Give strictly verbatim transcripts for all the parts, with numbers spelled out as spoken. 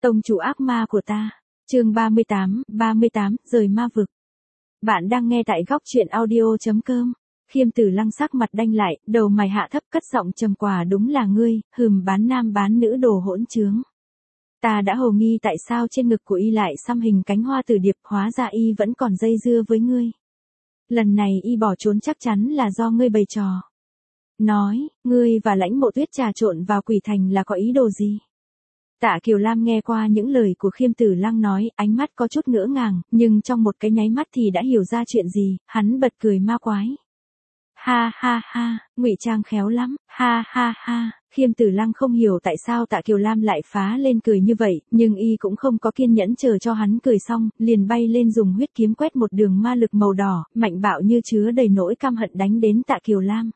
Tông chủ ác ma của ta. Chương ba mươi tám, ba mươi tám, rời ma vực. Bạn đang nghe tại góc truyện audio chấm com. Khiêm Tử Lăng sắc mặt đanh lại, đầu mày hạ thấp cất giọng trầm quả đúng là ngươi, hừm bán nam bán nữ đồ hỗn trướng. Ta đã hồ nghi tại sao trên ngực của y lại xăm hình cánh hoa tử điệp, hóa ra y vẫn còn dây dưa với ngươi. Lần này y bỏ trốn chắc chắn là do ngươi bày trò. Nói, ngươi và Lãnh Mộ Tuyết trà trộn vào Quỷ Thành là có ý đồ gì? Tạ Kiều Lam nghe qua những lời của Khiêm Tử Lăng nói, ánh mắt có chút ngỡ ngàng, nhưng trong một cái nháy mắt thì đã hiểu ra chuyện gì, hắn bật cười ma quái. Ha ha ha, ngụy trang khéo lắm, ha ha ha, Khiêm Tử Lăng không hiểu tại sao Tạ Kiều Lam lại phá lên cười như vậy, nhưng y cũng không có kiên nhẫn chờ cho hắn cười xong, liền bay lên dùng huyết kiếm quét một đường ma lực màu đỏ, mạnh bạo như chứa đầy nỗi căm hận đánh đến Tạ Kiều Lam.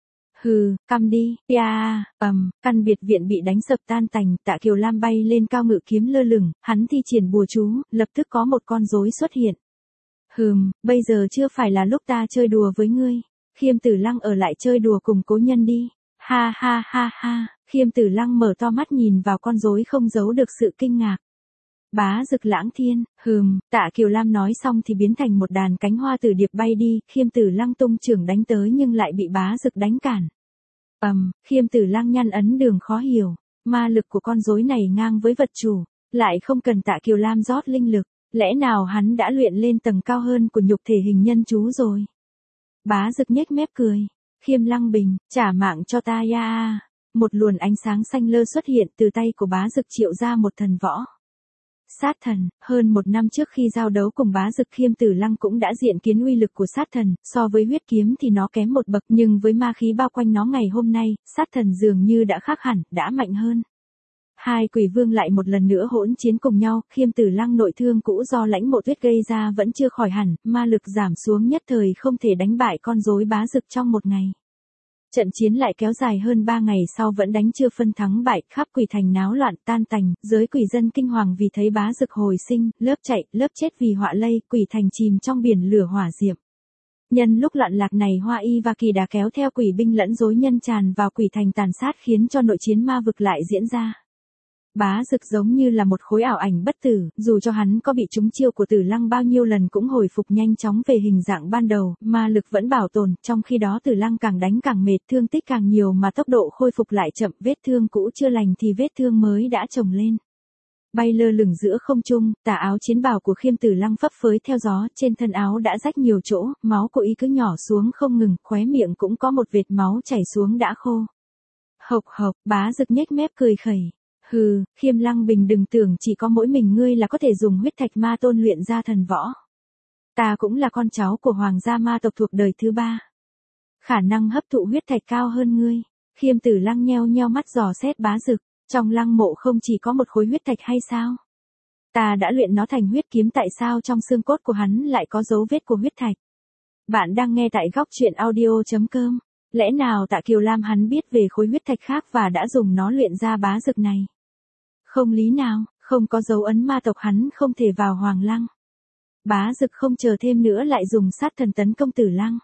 Hừ, căm đi, ya, ầm, căn biệt viện bị đánh sập tan tành, Tạ Kiều Lam bay lên cao ngự kiếm lơ lửng, hắn thi triển bùa chú, lập tức có một con rối xuất hiện. Hừm, bây giờ chưa phải là lúc ta chơi đùa với ngươi. Khiêm Tử Lăng ở lại chơi đùa cùng cố nhân đi. Ha ha ha ha, Khiêm Tử Lăng mở to mắt nhìn vào con rối không giấu được sự kinh ngạc. Bá Dực Lãng Thiên, hừm, Tạ Kiều Lam nói xong thì biến thành một đàn cánh hoa tử điệp bay đi, Khiêm Tử Lăng tung trưởng đánh tới nhưng lại bị Bá Dực đánh cản. Ầm, Khiêm Tử Lăng nhăn ấn đường khó hiểu, ma lực của con rối này ngang với vật chủ, lại không cần Tạ Kiều Lam rót linh lực, lẽ nào hắn đã luyện lên tầng cao hơn của nhục thể hình nhân chú rồi? Bá Dực nhếch mép cười, Khiêm Lăng Bình, trả mạng cho ta ya. Một luồn ánh sáng xanh lơ xuất hiện từ tay của Bá Dực triệu ra một thần võ. Sát thần, hơn một năm trước khi giao đấu cùng Bá Dực, Khiêm Tử Lăng cũng đã diện kiến uy lực của sát thần, so với huyết kiếm thì nó kém một bậc, nhưng với ma khí bao quanh nó ngày hôm nay, sát thần dường như đã khác hẳn, đã mạnh hơn. Hai quỷ vương lại một lần nữa hỗn chiến cùng nhau, Khiêm Tử Lăng nội thương cũ do Lãnh Mộ Tuyết gây ra vẫn chưa khỏi hẳn, ma lực giảm xuống nhất thời không thể đánh bại con rối Bá Dực trong một ngày. Trận chiến lại kéo dài hơn ba ngày sau vẫn đánh chưa phân thắng bại, khắp Quỷ Thành náo loạn tan tành, giới quỷ dân kinh hoàng vì thấy Bá Dực hồi sinh, lớp chạy, lớp chết vì họa lây, Quỷ Thành chìm trong biển lửa hỏa diệm. Nhân lúc loạn lạc này Hoa Y và Kỳ Đà kéo theo quỷ binh lẫn rối nhân tràn vào Quỷ Thành tàn sát khiến cho nội chiến ma vực lại diễn ra. Bá Dực giống như là một khối ảo ảnh bất tử, dù cho hắn có bị trúng chiêu của Tử Lăng bao nhiêu lần cũng hồi phục nhanh chóng về hình dạng ban đầu, ma lực vẫn bảo tồn, trong khi đó Tử Lăng càng đánh càng mệt, thương tích càng nhiều mà tốc độ khôi phục lại chậm, vết thương cũ chưa lành thì vết thương mới đã chồng lên. Bay lơ lửng giữa không trung, tà áo chiến bào của Khiêm Tử Lăng phấp phới theo gió, trên thân áo đã rách nhiều chỗ, máu của y cứ nhỏ xuống không ngừng, khóe miệng cũng có một vệt máu chảy xuống đã khô. Hộc hộc, Bá Dực nhếch mép cười khẩy. Hừ, Khiêm Lăng Bình đừng tưởng chỉ có mỗi mình ngươi là có thể dùng huyết thạch ma tôn luyện ra thần võ. Ta cũng là con cháu của hoàng gia ma tộc thuộc đời thứ ba. Khả năng hấp thụ huyết thạch cao hơn ngươi. Khiêm Tử Lăng nheo nheo mắt dò xét Bá Dực, trong lăng mộ không chỉ có một khối huyết thạch hay sao? Ta đã luyện nó thành huyết kiếm, tại sao trong xương cốt của hắn lại có dấu vết của huyết thạch? Bạn đang nghe tại góc truyện audio chấm com. Lẽ nào Tạ Kiều Lam hắn biết về khối huyết thạch khác và đã dùng nó luyện ra Bá Dực này? Không lý nào, không có dấu ấn ma tộc hắn không thể vào Hoàng Lăng. Bá Dực không chờ thêm nữa lại dùng sát thần tấn công Tử Lăng.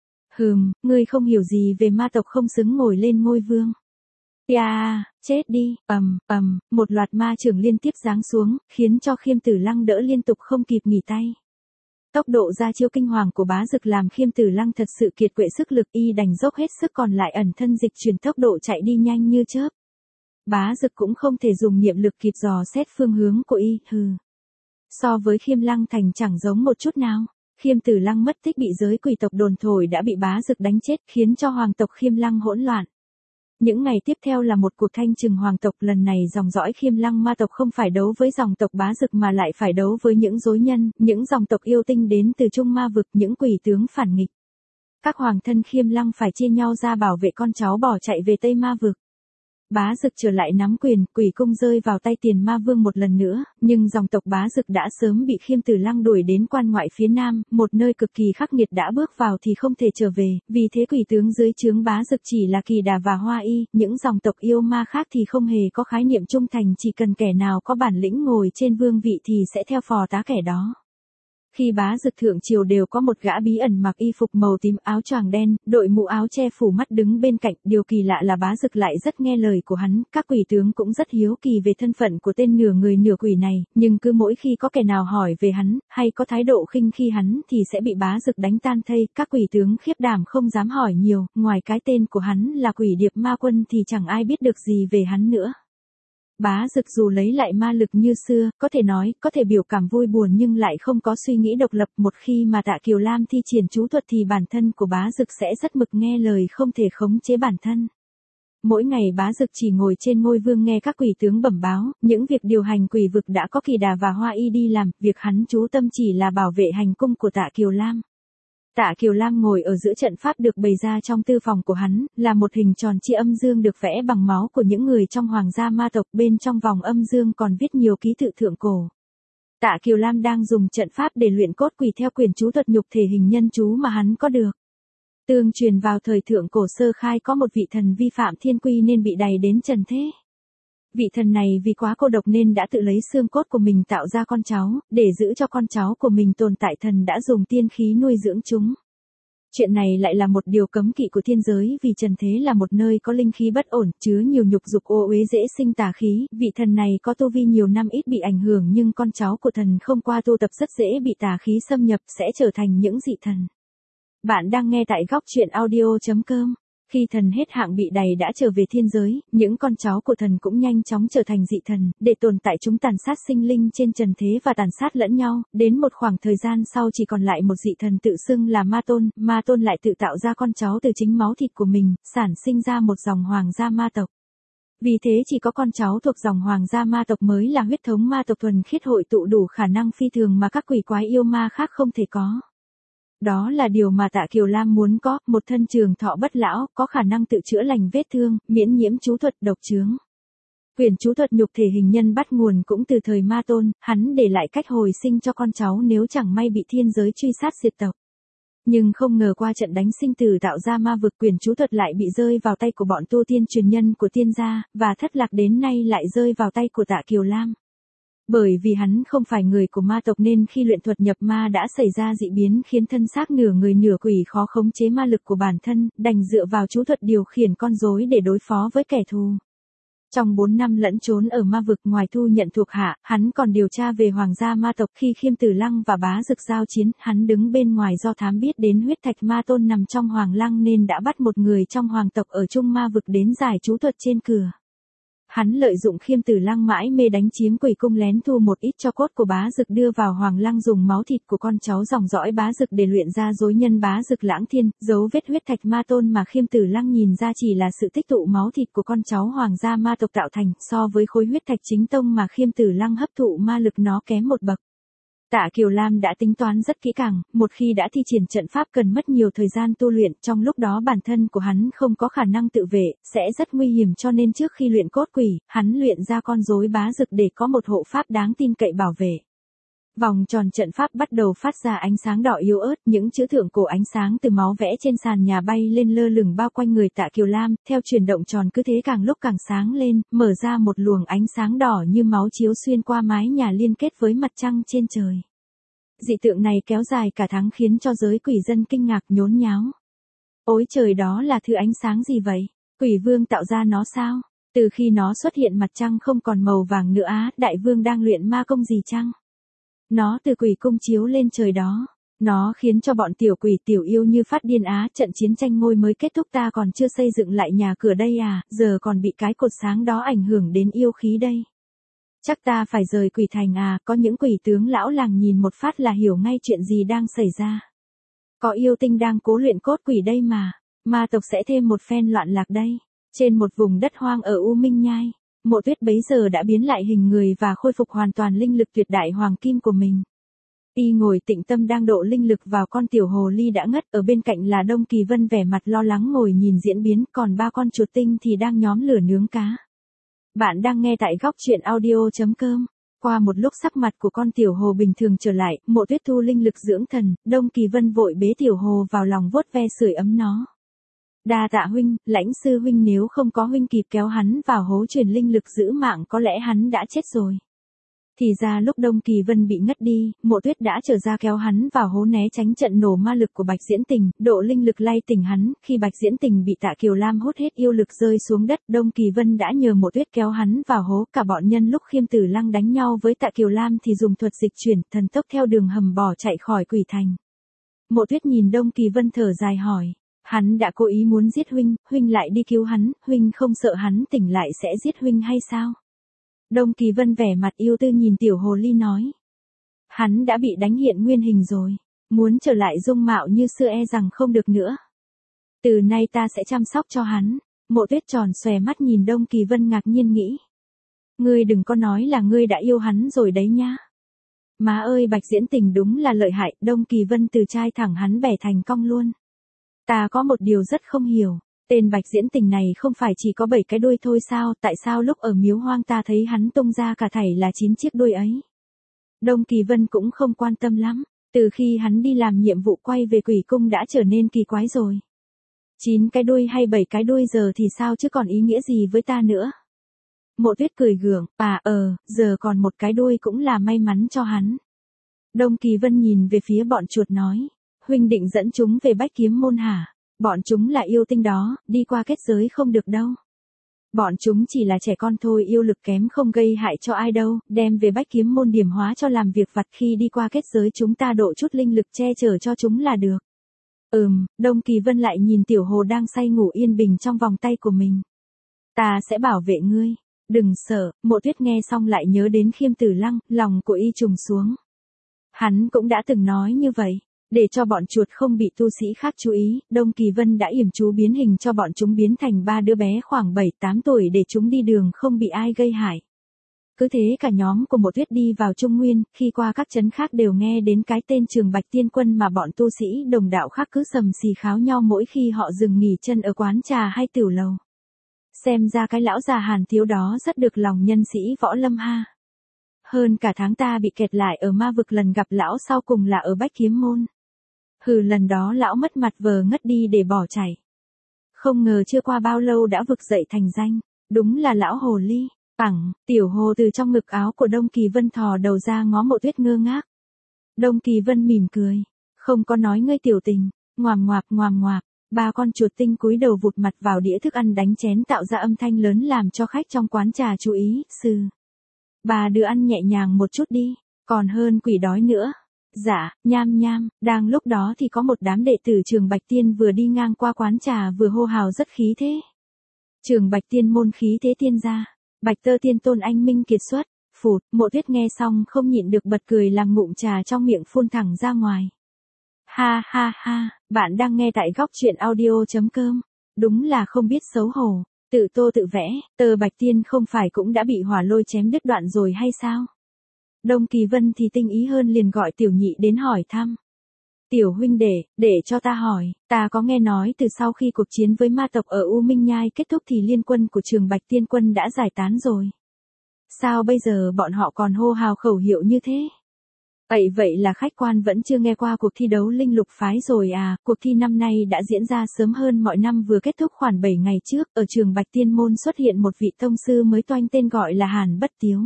Hừm, ngươi không hiểu gì về ma tộc không xứng ngồi lên ngôi vương. Ya, chết đi, ầm, ầm, một loạt ma chưởng liên tiếp giáng xuống, khiến cho Khiêm Tử Lăng đỡ liên tục không kịp nghỉ tay. Tốc độ ra chiêu kinh hoàng của Bá Dực làm Khiêm Tử Lăng thật sự kiệt quệ sức lực, y đành dốc hết sức còn lại ẩn thân dịch chuyển tốc độ chạy đi nhanh như chớp. Bá Dực cũng không thể dùng niệm lực kịp dò xét phương hướng của y, hừ. So với Khiêm Lăng Thành chẳng giống một chút nào. Khiêm Tử Lăng mất tích bị giới quỷ tộc đồn thổi đã bị Bá Dực đánh chết, khiến cho hoàng tộc Khiêm Lăng hỗn loạn. Những ngày tiếp theo là một cuộc thanh trừng hoàng tộc, lần này dòng dõi Khiêm Lăng ma tộc không phải đấu với dòng tộc Bá Dực mà lại phải đấu với những rối nhân, những dòng tộc yêu tinh đến từ Trung Ma vực, những quỷ tướng phản nghịch. Các hoàng thân Khiêm Lăng phải chia nhau ra bảo vệ con cháu bỏ chạy về Tây Ma vực. Bá Dực trở lại nắm quyền, quỷ cung rơi vào tay Tiền Ma Vương một lần nữa, nhưng dòng tộc Bá Dực đã sớm bị Khiêm Tử Lăng đuổi đến quan ngoại phía nam, một nơi cực kỳ khắc nghiệt, đã bước vào thì không thể trở về, vì thế quỷ tướng dưới trướng Bá Dực chỉ là Kỳ Đà và Hoa Y, những dòng tộc yêu ma khác thì không hề có khái niệm trung thành, chỉ cần kẻ nào có bản lĩnh ngồi trên vương vị thì sẽ theo phò tá kẻ đó. Khi Bá Dực thượng triều đều có một gã bí ẩn mặc y phục màu tím áo choàng đen, đội mũ áo che phủ mắt đứng bên cạnh, điều kỳ lạ là Bá Dực lại rất nghe lời của hắn, các quỷ tướng cũng rất hiếu kỳ về thân phận của tên nửa người nửa quỷ này, nhưng cứ mỗi khi có kẻ nào hỏi về hắn, hay có thái độ khinh khi hắn thì sẽ bị Bá Dực đánh tan thây, các quỷ tướng khiếp đảm không dám hỏi nhiều, ngoài cái tên của hắn là Quỷ Điệp Ma Quân thì chẳng ai biết được gì về hắn nữa. Bá Dực dù lấy lại ma lực như xưa, có thể nói, có thể biểu cảm vui buồn nhưng lại không có suy nghĩ độc lập. Một khi mà Tạ Kiều Lam thi triển chú thuật thì bản thân của Bá Dực sẽ rất mực nghe lời, không thể khống chế bản thân. Mỗi ngày Bá Dực chỉ ngồi trên ngôi vương nghe các quỷ tướng bẩm báo, những việc điều hành quỷ vực đã có Kỳ Đà và Hoa Y đi làm, việc hắn chú tâm chỉ là bảo vệ hành cung của Tạ Kiều Lam. Tạ Kiều Lam ngồi ở giữa trận pháp được bày ra trong tư phòng của hắn, là một hình tròn chia âm dương được vẽ bằng máu của những người trong hoàng gia ma tộc, bên trong vòng âm dương còn viết nhiều ký tự thượng cổ. Tạ Kiều Lam đang dùng trận pháp để luyện cốt quỷ theo quyền chú thuật nhục thể hình nhân chú mà hắn có được. Tương truyền vào thời thượng cổ sơ khai có một vị thần vi phạm thiên quy nên bị đày đến trần thế. Vị thần này vì quá cô độc nên đã tự lấy xương cốt của mình tạo ra con cháu, để giữ cho con cháu của mình tồn tại thần đã dùng tiên khí nuôi dưỡng chúng. Chuyện này lại là một điều cấm kỵ của thiên giới vì trần thế là một nơi có linh khí bất ổn, chứa nhiều nhục dục ô uế dễ sinh tà khí, vị thần này có tu vi nhiều năm ít bị ảnh hưởng nhưng con cháu của thần không qua tu tập rất dễ bị tà khí xâm nhập sẽ trở thành những dị thần. Bạn đang nghe tại góc truyện audio chấm com. Khi thần hết hạng bị đày đã trở về thiên giới, những con cháu của thần cũng nhanh chóng trở thành dị thần, để tồn tại chúng tàn sát sinh linh trên trần thế và tàn sát lẫn nhau, đến một khoảng thời gian sau chỉ còn lại một dị thần tự xưng là Ma Tôn, Ma Tôn lại tự tạo ra con cháu từ chính máu thịt của mình, sản sinh ra một dòng hoàng gia ma tộc. Vì thế chỉ có con cháu thuộc dòng hoàng gia ma tộc mới là huyết thống ma tộc thuần khiết hội tụ đủ khả năng phi thường mà các quỷ quái yêu ma khác không thể có. Đó là điều mà Tạ Kiều Lam muốn có, một thân trường thọ bất lão, có khả năng tự chữa lành vết thương, miễn nhiễm chú thuật độc chướng. Quyền chú thuật nhục thể hình nhân bắt nguồn cũng từ thời Ma Tôn, hắn để lại cách hồi sinh cho con cháu nếu chẳng may bị thiên giới truy sát diệt tộc. Nhưng không ngờ qua trận đánh sinh tử tạo ra ma vực, quyền chú thuật lại bị rơi vào tay của bọn tu tiên truyền nhân của tiên gia, và thất lạc đến nay lại rơi vào tay của Tạ Kiều Lam. Bởi vì hắn không phải người của ma tộc nên khi luyện thuật nhập ma đã xảy ra dị biến khiến thân xác nửa người nửa quỷ khó khống chế ma lực của bản thân, đành dựa vào chú thuật điều khiển con rối để đối phó với kẻ thù. Trong bốn năm lẫn trốn ở ma vực, ngoài thu nhận thuộc hạ, hắn còn điều tra về hoàng gia ma tộc. Khi Khiêm Tử Lăng và Bá Dực giao chiến, hắn đứng bên ngoài do thám biết đến huyết thạch ma tôn nằm trong hoàng lăng nên đã bắt một người trong hoàng tộc ở Trung Ma vực đến giải chú thuật trên cửa. Hắn lợi dụng Khiêm Tử Lăng mãi mê đánh chiếm quỷ cung, lén thu một ít cho cốt của Bá Dực đưa vào hoàng lăng, dùng máu thịt của con cháu dòng dõi Bá Dực để luyện ra dối nhân Bá Dực Lãng Thiên. Dấu vết huyết thạch ma tôn mà Khiêm Tử Lăng nhìn ra chỉ là sự tích tụ máu thịt của con cháu hoàng gia ma tộc tạo thành, so với khối huyết thạch chính tông mà Khiêm Tử Lăng hấp thụ ma lực nó kém một bậc. Tạ Kiều Lam đã tính toán rất kỹ càng, một khi đã thi triển trận pháp cần mất nhiều thời gian tu luyện, trong lúc đó bản thân của hắn không có khả năng tự vệ, sẽ rất nguy hiểm, cho nên trước khi luyện cốt quỷ, hắn luyện ra con rối Bá Dực để có một hộ pháp đáng tin cậy bảo vệ. Vòng tròn trận pháp bắt đầu phát ra ánh sáng đỏ yếu ớt, những chữ thượng cổ ánh sáng từ máu vẽ trên sàn nhà bay lên lơ lửng bao quanh người Tạ Kiều Lam, theo chuyển động tròn cứ thế càng lúc càng sáng lên, mở ra một luồng ánh sáng đỏ như máu chiếu xuyên qua mái nhà liên kết với mặt trăng trên trời. Dị tượng này kéo dài cả tháng khiến cho giới quỷ dân kinh ngạc nhốn nháo. Ôi trời, đó là thứ ánh sáng gì vậy? Quỷ vương tạo ra nó sao? Từ khi nó xuất hiện mặt trăng không còn màu vàng nữa á, đại vương đang luyện ma công gì chăng? Nó từ quỷ cung chiếu lên trời đó. Nó khiến cho bọn tiểu quỷ tiểu yêu như phát điên á, trận chiến tranh ngôi mới kết thúc ta còn chưa xây dựng lại nhà cửa đây à, giờ còn bị cái cột sáng đó ảnh hưởng đến yêu khí đây. Chắc ta phải rời quỷ thành à, có những quỷ tướng lão làng nhìn một phát là hiểu ngay chuyện gì đang xảy ra. Có yêu tinh đang cố luyện cốt quỷ đây mà, ma tộc sẽ thêm một phen loạn lạc đây. Trên một vùng đất hoang ở U Minh Nhai, Mộ Tuyết bấy giờ đã biến lại hình người và khôi phục hoàn toàn linh lực tuyệt đại hoàng kim của mình. Y ngồi tĩnh tâm đang độ linh lực vào con tiểu hồ ly đã ngất, ở bên cạnh là Đông Kỳ Vân vẻ mặt lo lắng ngồi nhìn diễn biến, còn ba con chuột tinh thì đang nhóm lửa nướng cá. Bạn đang nghe tại góc truyện audio chấm com. Qua một lúc sắc mặt của con tiểu hồ bình thường trở lại, Mộ Tuyết thu linh lực dưỡng thần, Đông Kỳ Vân vội bế tiểu hồ vào lòng vuốt ve sưởi ấm nó. Đa tạ huynh, Lãnh sư huynh, nếu không có huynh kịp kéo hắn vào hố truyền linh lực giữ mạng có lẽ hắn đã chết rồi. Thì ra lúc Đông Kỳ Vân bị ngất đi, Mộ Tuyết đã trở ra kéo hắn vào hố né tránh trận nổ ma lực của Bạch Diễn Tình, độ linh lực lay tỉnh hắn, khi Bạch Diễn Tình bị Tạ Kiều Lam hút hết yêu lực rơi xuống đất, Đông Kỳ Vân đã nhờ Mộ Tuyết kéo hắn vào hố, cả bọn nhân lúc Khiêm Tử Lăng đánh nhau với Tạ Kiều Lam thì dùng thuật dịch chuyển, thần tốc theo đường hầm bỏ chạy khỏi Quỷ Thành. Mộ Tuyết nhìn Đông Kỳ Vân thở dài hỏi, hắn đã cố ý muốn giết huynh, huynh lại đi cứu hắn, huynh không sợ hắn tỉnh lại sẽ giết huynh hay sao? Đông Kỳ Vân vẻ mặt yêu tư nhìn tiểu hồ ly nói. Hắn đã bị đánh hiện nguyên hình rồi, muốn trở lại dung mạo như xưa e rằng không được nữa. Từ nay ta sẽ chăm sóc cho hắn. Mộ Tuyết tròn xòe mắt nhìn Đông Kỳ Vân ngạc nhiên nghĩ. Ngươi đừng có nói là ngươi đã yêu hắn rồi đấy nhá. Má ơi Bạch Diễn Tình đúng là lợi hại, Đông Kỳ Vân từ trai thẳng hắn bẻ thành cong luôn. Ta có một điều rất không hiểu. Tên Bạch Diễn Tình này không phải chỉ có bảy cái đuôi thôi sao, tại sao lúc ở miếu hoang ta thấy hắn tung ra cả thảy là chín chiếc đuôi ấy. Đông Kỳ Vân cũng không quan tâm lắm, từ khi hắn đi làm nhiệm vụ quay về quỷ cung đã trở nên kỳ quái rồi. Chín cái đuôi hay bảy cái đuôi giờ thì sao chứ còn ý nghĩa gì với ta nữa. Mộ Tuyết cười gượng, à ờ, giờ còn một cái đuôi cũng là may mắn cho hắn. Đông Kỳ Vân nhìn về phía bọn chuột nói, huynh định dẫn chúng về Bách Kiếm Môn hả? Bọn chúng là yêu tinh đó, đi qua kết giới không được đâu. Bọn chúng chỉ là trẻ con thôi, yêu lực kém không gây hại cho ai đâu, đem về Bách Kiếm Môn điểm hóa cho làm việc vặt, khi đi qua kết giới chúng ta độ chút linh lực che chở cho chúng là được. Ừm, Đông Kỳ Vân lại nhìn tiểu hồ đang say ngủ yên bình trong vòng tay của mình. Ta sẽ bảo vệ ngươi, đừng sợ. Mộ Tuyết nghe xong lại nhớ đến Khiêm Tử Lăng, lòng của y trùng xuống. Hắn cũng đã từng nói như vậy. Để cho bọn chuột không bị tu sĩ khác chú ý, Đông Kỳ Vân đã yểm chú biến hình cho bọn chúng biến thành ba đứa bé khoảng bảy tám tuổi để chúng đi đường không bị ai gây hại. Cứ thế cả nhóm của Mộ Tuyết đi vào Trung Nguyên, khi qua các trấn khác đều nghe đến cái tên Trường Bạch Tiên Quân mà bọn tu sĩ đồng đạo khác cứ sầm xì kháo nhau mỗi khi họ dừng nghỉ chân ở quán trà hay tiểu lầu. Xem ra cái lão già Hàn Thiếu đó rất được lòng nhân sĩ võ lâm ha. Hơn cả tháng ta bị kẹt lại ở ma vực, lần gặp lão sau cùng là ở Bách Kiếm Môn. Hừ, lần đó lão mất mặt vờ ngất đi để bỏ chạy. Không ngờ chưa qua bao lâu đã vực dậy thành danh, đúng là lão hồ ly. Phẳng, tiểu hồ từ trong ngực áo của Đông Kỳ Vân thò đầu ra ngó Mộ Tuyết ngơ ngác. Đông Kỳ Vân mỉm cười, không có nói ngươi tiểu tình, ngoàm ngoạp ngoàm ngoạp, ba con chuột tinh cúi đầu vụt mặt vào đĩa thức ăn đánh chén tạo ra âm thanh lớn làm cho khách trong quán trà chú ý, sư. Bà đứa ăn nhẹ nhàng một chút đi, còn hơn quỷ đói nữa. Dạ, nham nham, đang lúc đó thì có một đám đệ tử Trường Bạch Tiên vừa đi ngang qua quán trà vừa hô hào rất khí thế. Trường Bạch Tiên môn khí thế tiên gia, Bạch Tơ Tiên Tôn anh minh kiệt xuất, phụt. Mộ Tuyết nghe xong không nhịn được bật cười làm ngụm trà trong miệng phun thẳng ra ngoài. Ha ha ha, bạn đang nghe tại góc truyện audio chấm com, đúng là không biết xấu hổ, tự tô tự vẽ, Tơ Bạch Tiên không phải cũng đã bị hỏa lôi chém đứt đoạn rồi hay sao? Đông Kỳ Vân thì tinh ý hơn liền gọi tiểu nhị đến hỏi thăm. Tiểu huynh đệ, để cho ta hỏi, ta có nghe nói từ sau khi cuộc chiến với ma tộc ở U Minh Nhai kết thúc thì liên quân của Trường Bạch Tiên Quân đã giải tán rồi. Sao bây giờ bọn họ còn hô hào khẩu hiệu như thế? Vậy vậy là khách quan vẫn chưa nghe qua cuộc thi đấu linh lục phái rồi à? Cuộc thi năm nay đã diễn ra sớm hơn mọi năm, vừa kết thúc khoảng bảy ngày trước, ở Trường Bạch Tiên Môn xuất hiện một vị tông sư mới toanh tên gọi là Hàn Bất Tiếu.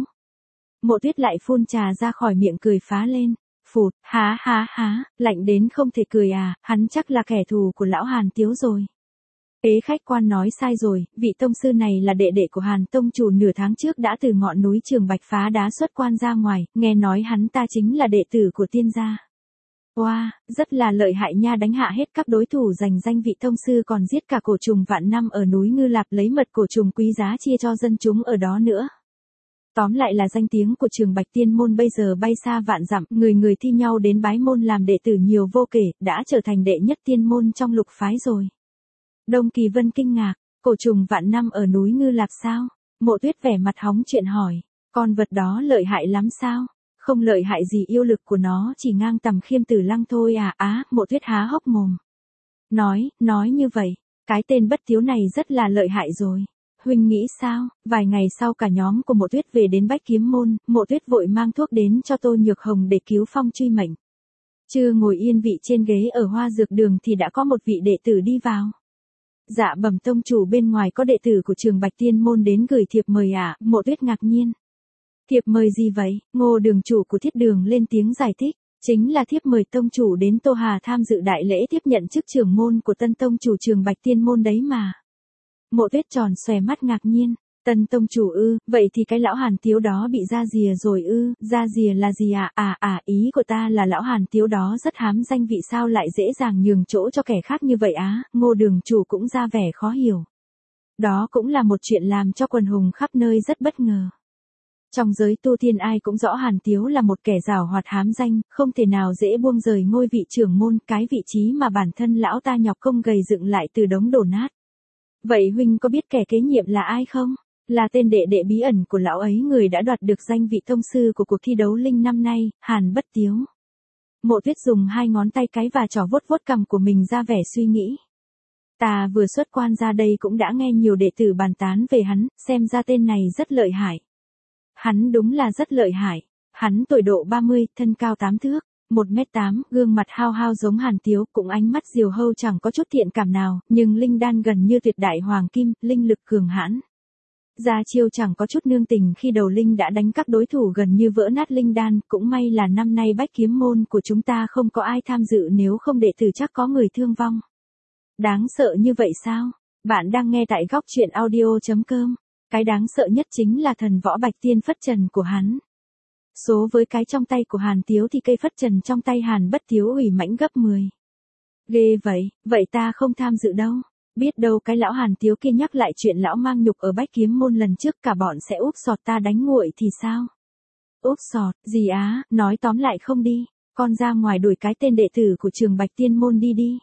Mộ Tuyết lại phun trà ra khỏi miệng cười phá lên. Phụt, há há há, lạnh đến không thể cười à, hắn chắc là kẻ thù của lão Hàn Tiếu rồi. Ế, khách quan nói sai rồi, vị tông sư này là đệ đệ của Hàn tông chủ, nửa tháng trước đã từ ngọn núi Trường Bạch phá đá xuất quan ra ngoài, nghe nói hắn ta chính là đệ tử của tiên gia. Wow, rất là lợi hại nha, đánh hạ hết các đối thủ giành danh vị tông sư, còn giết cả cổ trùng vạn năm ở núi Ngư Lạp, lấy mật cổ trùng quý giá chia cho dân chúng ở đó nữa. Tóm lại là danh tiếng của Trường Bạch Tiên Môn bây giờ bay xa vạn dặm, người người thi nhau đến bái môn làm đệ tử nhiều vô kể, đã trở thành đệ nhất tiên môn trong lục phái rồi. Đông Kỳ Vân kinh ngạc, cổ trùng vạn năm ở núi Ngư Lạp sao? Mộ Tuyết vẻ mặt hóng chuyện hỏi, con vật đó lợi hại lắm sao? Không lợi hại gì, yêu lực của nó chỉ ngang tầm Khiêm Tử Lăng thôi à. Á, Mộ Tuyết há hốc mồm. Nói, nói như vậy, cái tên Bất Tiếu này rất là lợi hại rồi. Huynh nghĩ sao? Vài ngày sau cả nhóm của Mộ Tuyết về đến Bách Kiếm Môn, Mộ Tuyết vội mang thuốc đến cho Tô Nhược Hồng để cứu phong truy mệnh. Chưa ngồi yên vị trên ghế ở Hoa Dược Đường thì đã có một vị đệ tử đi vào. Dạ bẩm tông chủ, bên ngoài có đệ tử của Trường Bạch Tiên Môn đến gửi thiệp mời ạ. À. Mộ Tuyết ngạc nhiên. Thiệp mời gì vậy? Ngô đường chủ của Thiết Đường lên tiếng giải thích. Chính là thiếp mời tông chủ đến Tô Hà tham dự đại lễ tiếp nhận chức trưởng môn của tân tông chủ Trường Bạch Tiên môn đấy mà. Mộ Tuyết tròn xòe mắt ngạc nhiên. Tân tông chủ ư, vậy thì cái lão Hàn Tiếu đó bị ra rìa rồi ư, ra rìa là gì à? À à, ý của ta là lão Hàn Tiếu đó rất hám danh vị sao lại dễ dàng nhường chỗ cho kẻ khác như vậy á, Ngô đường chủ cũng ra vẻ khó hiểu. Đó cũng là một chuyện làm cho quần hùng khắp nơi rất bất ngờ. Trong giới tu tiên ai cũng rõ Hàn Tiếu là một kẻ giàu hoạt hám danh, không thể nào dễ buông rời ngôi vị trưởng môn, cái vị trí mà bản thân lão ta nhọc công gầy dựng lại từ đống đổ nát. Vậy huynh có biết kẻ kế nhiệm là ai không? Là tên đệ đệ bí ẩn của lão ấy, người đã đoạt được danh vị tông sư của cuộc thi đấu linh năm nay, Hàn Bất Tiếu. Mộ Tuyết dùng hai ngón tay cái và trỏ vuốt vuốt cằm của mình ra vẻ suy nghĩ. Ta vừa xuất quan ra đây cũng đã nghe nhiều đệ tử bàn tán về hắn, xem ra tên này rất lợi hại. Hắn đúng là rất lợi hại. Hắn tuổi độ ba mươi, thân cao tám thước, một mét tám, gương mặt hao hao giống Hàn Tiếu, cũng ánh mắt diều hâu chẳng có chút thiện cảm nào, nhưng linh đan gần như tuyệt đại hoàng kim, linh lực cường hãn. Ra chiêu chẳng có chút nương tình khi đầu linh đã đánh các đối thủ gần như vỡ nát linh đan, cũng may là năm nay bách kiếm môn của chúng ta không có ai tham dự, nếu không đệ tử chắc có người thương vong. Đáng sợ như vậy sao? Bạn đang nghe tại góc truyện audio chấm com. Cái đáng sợ nhất chính là thần võ bạch tiên phất trần của hắn. Số với cái trong tay của Hàn Tiếu thì cây phất trần trong tay Hàn Bất Tiếu ủy mãnh gấp mười. Ghê vậy, vậy ta không tham dự đâu. Biết đâu cái lão Hàn Tiếu kia nhắc lại chuyện lão mang nhục ở bách kiếm môn lần trước, cả bọn sẽ úp sọt ta đánh nguội thì sao? Úp sọt, gì á, nói tóm lại không đi, con ra ngoài đuổi cái tên đệ tử của Trường Bạch Tiên môn đi đi.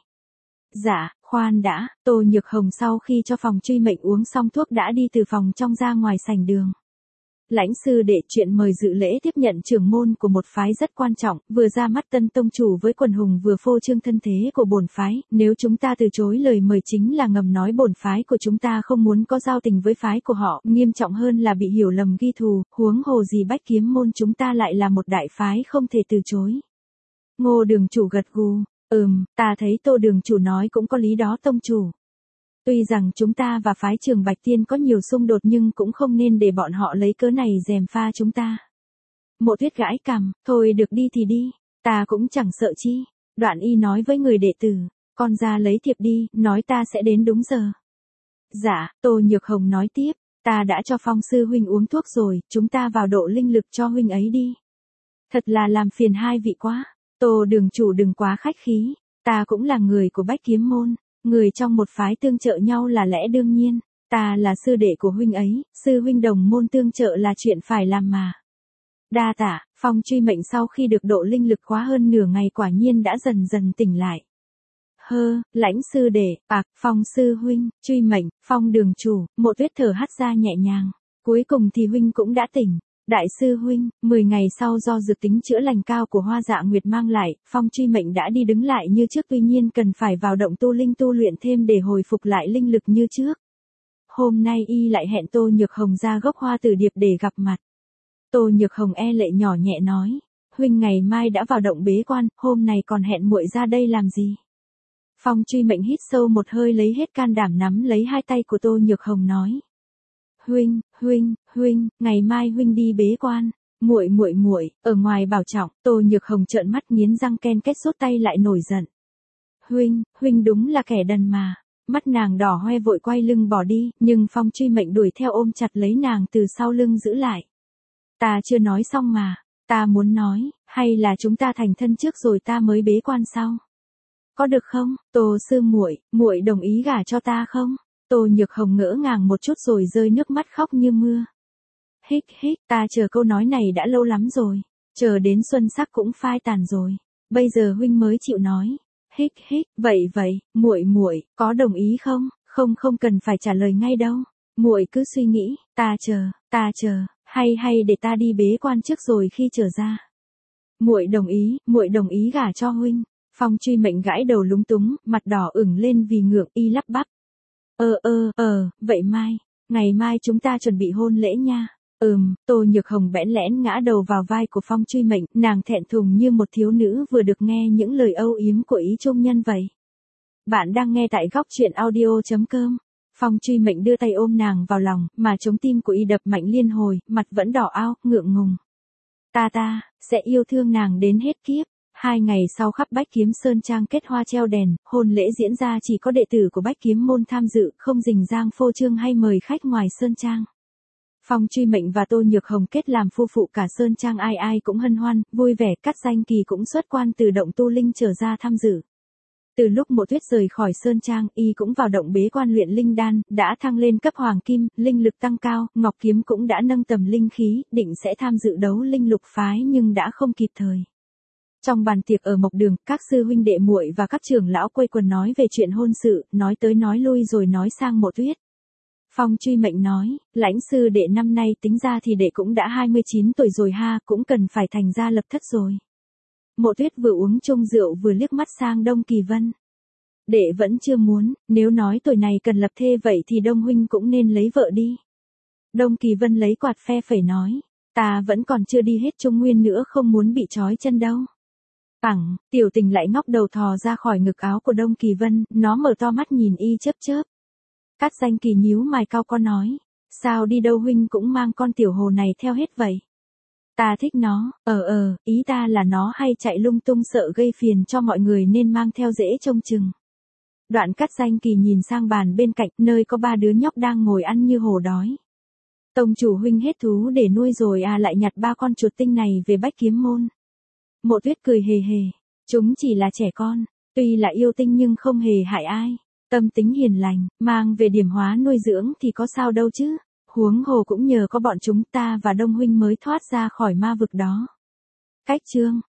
Dạ, khoan đã, Tô Nhược Hồng sau khi cho phòng truy mệnh uống xong thuốc đã đi từ phòng trong ra ngoài sảnh đường. Lãnh sư đệ, chuyện mời dự lễ tiếp nhận trưởng môn của một phái rất quan trọng, vừa ra mắt tân tông chủ với quần hùng vừa phô trương thân thế của bổn phái, nếu chúng ta từ chối lời mời chính là ngầm nói bổn phái của chúng ta không muốn có giao tình với phái của họ, nghiêm trọng hơn là bị hiểu lầm ghi thù, huống hồ gì bách kiếm môn chúng ta lại là một đại phái không thể từ chối. Ngô đường chủ gật gù, ừm, ta thấy Tô đường chủ nói cũng có lý đó tông chủ. Tuy rằng chúng ta và phái Trường Bạch Tiên có nhiều xung đột nhưng cũng không nên để bọn họ lấy cớ này gièm pha chúng ta. Mộ Tuyết gãi cằm, thôi được đi thì đi, ta cũng chẳng sợ chi. Đoạn y nói với người đệ tử, con ra lấy thiệp đi, nói ta sẽ đến đúng giờ. Dạ, Tô Nhược Hồng nói tiếp, ta đã cho Phong sư huynh uống thuốc rồi, chúng ta vào độ linh lực cho huynh ấy đi. Thật là làm phiền hai vị quá, Tô đường chủ đừng quá khách khí, ta cũng là người của bách kiếm môn. Người trong một phái tương trợ nhau là lẽ đương nhiên, ta là sư đệ của huynh ấy, sư huynh đồng môn tương trợ là chuyện phải làm mà. Đa tạ, Phong truy mệnh sau khi được độ linh lực quá hơn nửa ngày quả nhiên đã dần dần tỉnh lại. Hơ, Lãnh sư đệ, ạc, Phong sư huynh, truy mệnh, Phong đường chủ, Mộ Tuyết thở hắt ra nhẹ nhàng, cuối cùng thì huynh cũng đã tỉnh. Đại sư huynh, mười ngày sau do dược tính chữa lành cao của Hoa Dạ Nguyệt mang lại, Phong truy mệnh đã đi đứng lại như trước, tuy nhiên cần phải vào động tu linh tu luyện thêm để hồi phục lại linh lực như trước. Hôm nay y lại hẹn Tô Nhược Hồng ra gốc Hoa Tử Điệp để gặp mặt. Tô Nhược Hồng e lệ nhỏ nhẹ nói, huynh ngày mai đã vào động bế quan, hôm nay còn hẹn muội ra đây làm gì? Phong truy mệnh hít sâu một hơi lấy hết can đảm nắm lấy hai tay của Tô Nhược Hồng nói. Huynh, huynh, huynh, ngày mai huynh đi bế quan. Muội muội muội, ở ngoài bảo trọng. Tô Nhược Hồng trợn mắt nghiến răng ken kết sốt tay lại nổi giận. Huynh, huynh đúng là kẻ đần mà. Mắt nàng đỏ hoe vội quay lưng bỏ đi, nhưng Phong truy mệnh đuổi theo ôm chặt lấy nàng từ sau lưng giữ lại. Ta chưa nói xong mà, ta muốn nói, hay là chúng ta thành thân trước rồi ta mới bế quan sau. Có được không? Tô sư muội, muội đồng ý gả cho ta không? Tô Nhược Hồng ngỡ ngàng một chút rồi rơi nước mắt khóc như mưa. Hích hích, ta chờ câu nói này đã lâu lắm rồi, chờ đến xuân sắc cũng phai tàn rồi, bây giờ huynh mới chịu nói. Hích hích, vậy vậy, muội muội có đồng ý không? Không không cần phải trả lời ngay đâu, muội cứ suy nghĩ, ta chờ, ta chờ, hay hay để ta đi bế quan trước rồi khi trở ra. Muội đồng ý, muội đồng ý gả cho huynh. Phong truy mệnh gãi đầu lúng túng, mặt đỏ ửng lên vì ngượng, y lắp bắp. Ờ ờ ờ, vậy mai, ngày mai chúng ta chuẩn bị hôn lễ nha. Ừm, Tô Nhược Hồng bẽn lẽn ngã đầu vào vai của Phong truy mệnh, nàng thẹn thùng như một thiếu nữ vừa được nghe những lời âu yếm của ý trung nhân vậy. Bạn đang nghe tại góc truyện audio chấm com. Phong Truy Mệnh đưa tay ôm nàng vào lòng, mà chống tim của y đập mạnh liên hồi, mặt vẫn đỏ ao, ngượng ngùng. Ta ta, sẽ yêu thương nàng đến hết kiếp. Hai ngày sau khắp Bách Kiếm Sơn Trang kết hoa treo đèn, hôn lễ diễn ra chỉ có đệ tử của Bách Kiếm môn tham dự, không rình rang phô trương hay mời khách ngoài Sơn Trang. Phong Truy Mệnh và Tô Nhược Hồng kết làm phu phụ cả Sơn Trang ai ai cũng hân hoan, vui vẻ, Cát Danh Kỳ cũng xuất quan từ động tu linh trở ra tham dự. Từ lúc Mộ Tuyết rời khỏi Sơn Trang, y cũng vào động bế quan luyện linh đan, đã thăng lên cấp hoàng kim, linh lực tăng cao, Ngọc Kiếm cũng đã nâng tầm linh khí, định sẽ tham dự đấu linh lục phái nhưng đã không kịp thời. Trong bàn tiệc ở Mộc Đường, các sư huynh đệ muội và các trưởng lão quây quần nói về chuyện hôn sự, nói tới nói lui rồi nói sang Mộ Tuyết. Phong Truy Mệnh nói, lãnh sư đệ năm nay tính ra thì đệ cũng đã hai mươi chín tuổi rồi ha, cũng cần phải thành gia lập thất rồi. Mộ Tuyết vừa uống chung rượu vừa liếc mắt sang Đông Kỳ Vân. Đệ vẫn chưa muốn, nếu nói tuổi này cần lập thê vậy thì Đông huynh cũng nên lấy vợ đi. Đông Kỳ Vân lấy quạt phe phẩy nói, ta vẫn còn chưa đi hết Trung Nguyên nữa, không muốn bị trói chân đâu. Phẳng, Tiểu Tình lại ngóc đầu thò ra khỏi ngực áo của Đông Kỳ Vân, nó mở to mắt nhìn y chớp chớp. Cát Danh Kỳ nhíu mày cau có nói, sao đi đâu huynh cũng mang con tiểu hồ này theo hết vậy? Ta thích nó, ờ ờ, ý ta là nó hay chạy lung tung sợ gây phiền cho mọi người nên mang theo dễ trông chừng. Đoạn Cát Danh Kỳ nhìn sang bàn bên cạnh, nơi có ba đứa nhóc đang ngồi ăn như hổ đói. Tông chủ huynh hết thú để nuôi rồi à, lại nhặt ba con chuột tinh này về Bách Kiếm môn. Mộ Tuyết cười hề hề, chúng chỉ là trẻ con, tuy là yêu tinh nhưng không hề hại ai. Tâm tính hiền lành, mang về điểm hóa nuôi dưỡng thì có sao đâu chứ. Huống hồ cũng nhờ có bọn chúng ta và Đông huynh mới thoát ra khỏi ma vực đó. Cách chương